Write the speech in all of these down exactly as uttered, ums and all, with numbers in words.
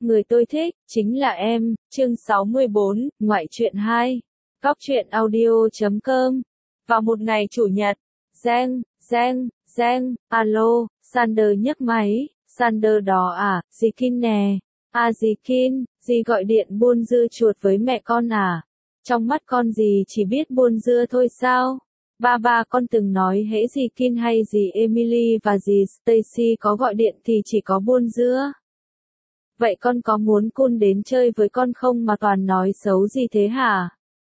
Người tôi thích, chính là em, chương sáu mươi bốn, ngoại truyện hai. Góc truyện audio chấm com. Vào một ngày chủ nhật, Giang, Giang, Giang, alo, Sander nhấc máy, Sander đó à, dì Kin nè. À dì Kin, dì gọi điện buôn dưa chuột với mẹ con à? Trong mắt con dì chỉ biết buôn dưa thôi sao? Ba ba con từng nói hễ dì Kin hay dì Emily và dì Stacy có gọi điện thì chỉ có buôn dưa. Vậy con có muốn Kun đến chơi với con không mà toàn nói xấu gì thế hả?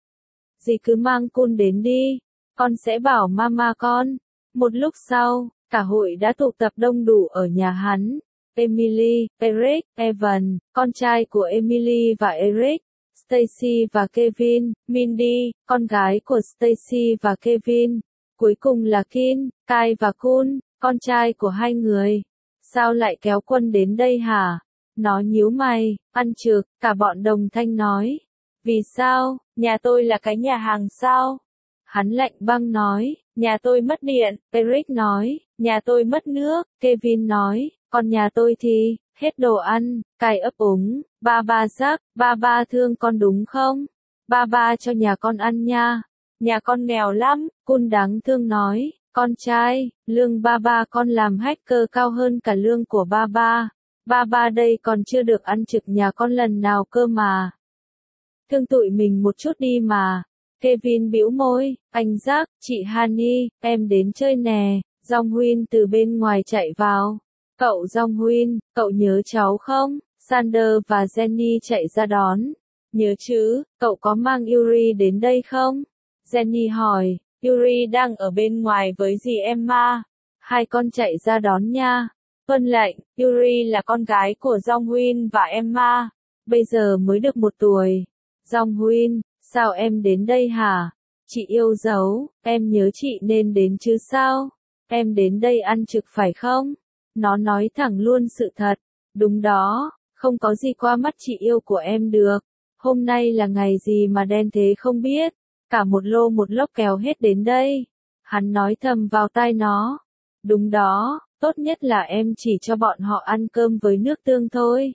Dì cứ mang Kun đến đi, con sẽ bảo mama con. Một lúc sau, cả hội đã tụ tập đông đủ ở nhà hắn. Emily, Eric, Evan, con trai của Emily và Eric, Stacy và Kevin, Mindy, con gái của Stacy và Kevin, cuối cùng là Kin, Kai và Kun, con trai của hai người. Sao lại kéo Quân đến đây hả? Nó nhíu mày, ăn trực, cả bọn đồng thanh nói. Vì sao, nhà tôi là cái nhà hàng sao? Hắn lạnh băng nói, nhà tôi mất điện, Eric nói, nhà tôi mất nước, Kevin nói, còn nhà tôi thì, hết đồ ăn, Kai ấp úng, ba ba rắc, ba ba thương con đúng không? Ba ba cho nhà con ăn nha. Nhà con nghèo lắm, Kun đáng thương nói, con trai, lương ba ba con làm hacker cao hơn cả lương của ba ba. Ba ba đây còn chưa được ăn trực nhà con lần nào cơ mà. Thương tụi mình một chút đi mà. Kevin bĩu môi, anh Jack, chị Honey, em đến chơi nè. Jong Huynh từ bên ngoài chạy vào. Cậu Jong Huynh, cậu nhớ cháu không? Sander và Jenny chạy ra đón. Nhớ chứ, cậu có mang Yuri đến đây không? Jenny hỏi, Yuri đang ở bên ngoài với dì Emma. Hai con chạy ra đón nha. Vâng lệnh, Yuri là con gái của Jong Huynh và Emma, bây giờ mới được một tuổi. Jong Huynh, sao em đến đây hả? Chị yêu dấu, em nhớ chị nên đến chứ sao? Em đến đây ăn trực phải không? Nó nói thẳng luôn sự thật. Đúng đó, không có gì qua mắt chị yêu của em được. Hôm nay là ngày gì mà đen thế không biết. Cả một lô một lốc kéo hết đến đây. Hắn nói thầm vào tai nó. Đúng đó. Tốt nhất là em chỉ cho bọn họ ăn cơm với nước tương thôi.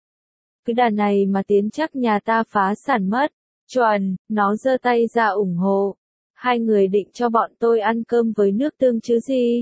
Cứ đà này mà tiến chắc nhà ta phá sản mất. Chuẩn, nó giơ tay ra ủng hộ. Hai người định cho bọn tôi ăn cơm với nước tương chứ gì?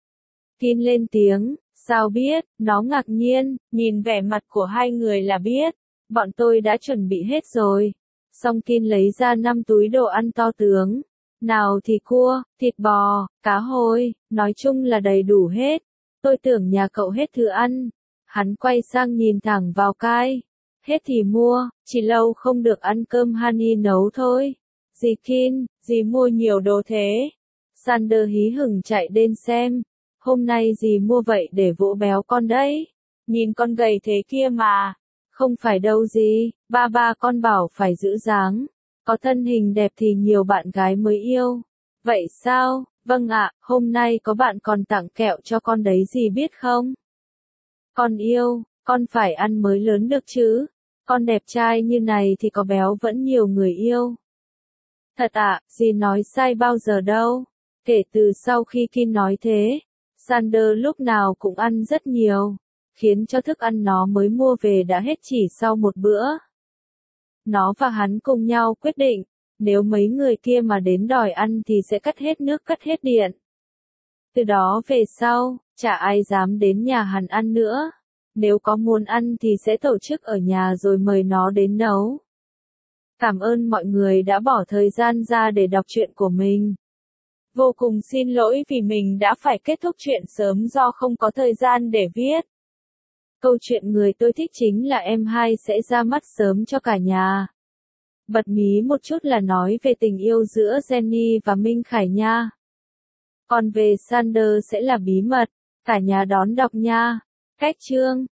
Kin lên tiếng, sao biết, nó ngạc nhiên, nhìn vẻ mặt của hai người là biết. Bọn tôi đã chuẩn bị hết rồi. Xong Kin lấy ra năm túi đồ ăn to tướng. Nào thì cua, thịt bò, cá hồi, nói chung là đầy đủ hết. Tôi tưởng nhà cậu hết thứ ăn. Hắn quay sang nhìn thẳng vào Kai. Hết thì mua, chỉ lâu không được ăn cơm Honey nấu thôi. Dì Kin, dì mua nhiều đồ thế. Sander hí hửng chạy đến xem. Hôm nay dì mua vậy để vỗ béo con đấy. Nhìn con gầy thế kia mà. Không phải đâu dì, ba ba con bảo phải giữ dáng. Có thân hình đẹp thì nhiều bạn gái mới yêu. Vậy sao? Vâng ạ, hôm nay có bạn còn tặng kẹo cho con đấy dì biết không? Con yêu, con phải ăn mới lớn được chứ. Con đẹp trai như này thì có béo vẫn nhiều người yêu. Thật ạ, dì nói sai bao giờ đâu. Kể từ sau khi Kin nói thế, Sander lúc nào cũng ăn rất nhiều, khiến cho thức ăn nó mới mua về đã hết chỉ sau một bữa. Nó và hắn cùng nhau quyết định. Nếu mấy người kia mà đến đòi ăn thì sẽ cắt hết nước cắt hết điện. Từ đó về sau, chả ai dám đến nhà hắn ăn nữa. Nếu có muốn ăn thì sẽ tổ chức ở nhà rồi mời nó đến nấu. Cảm ơn mọi người đã bỏ thời gian ra để đọc truyện của mình. Vô cùng xin lỗi vì mình đã phải kết thúc truyện sớm do không có thời gian để viết. Câu chuyện người tôi thích chính là em hai sẽ ra mắt sớm cho cả nhà. Bật mí một chút là nói về tình yêu giữa Jenny và Minh Khải nha. Còn về Sander sẽ là bí mật, cả nhà đón đọc nha. Cách chương